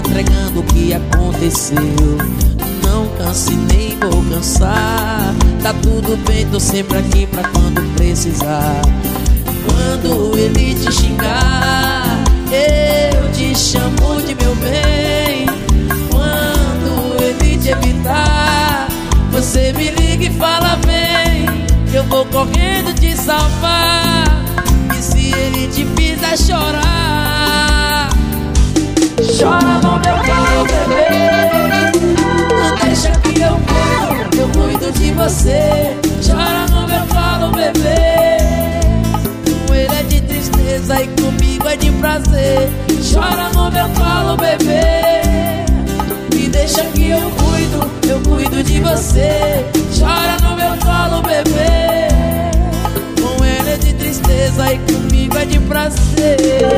entregando o que aconteceu. Não canse nem vou cansar. Tá tudo bem, tô sempre aqui pra quando precisar. Quando ele te xingar, eu te chamo de meu bem. Quando ele te evitar, você me liga e fala bem. Eu vou correndo te salvar. E se ele te fizer chorar, chora no meu colo, bebê. Não deixa que eu cuido de você. Chora no meu colo, bebê. Com ele é de tristeza e comigo é de prazer. Chora no meu colo, bebê. Me deixa que eu cuido de você. Chora no meu colo, bebê. Com ele é de tristeza e comigo é de prazer.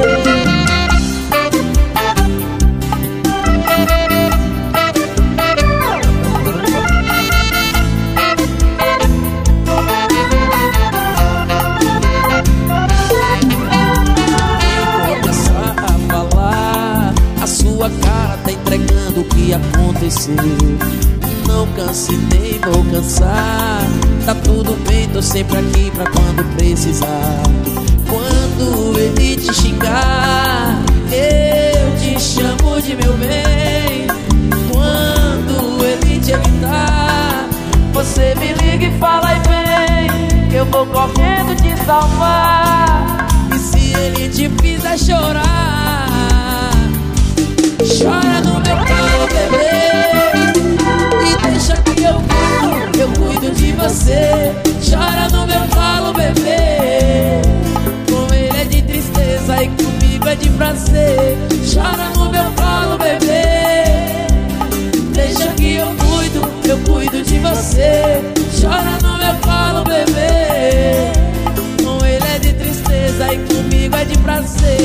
Sua cara tá entregando o que aconteceu. Não canse nem vou cansar. Tá tudo bem, tô sempre aqui pra quando precisar. Quando ele te xingar, eu te chamo de meu bem. Quando ele te evitar, você me liga e fala e vem. Eu vou correndo te salvar. E se ele te fizer chorar, chora no meu colo, bebê. E deixa que eu cuido de você. Chora no meu colo, bebê. Com ele é de tristeza e comigo é de prazer. Chora no meu colo, bebê. Deixa que eu cuido de você. Chora no meu colo, bebê. Com ele é de tristeza e comigo é de prazer.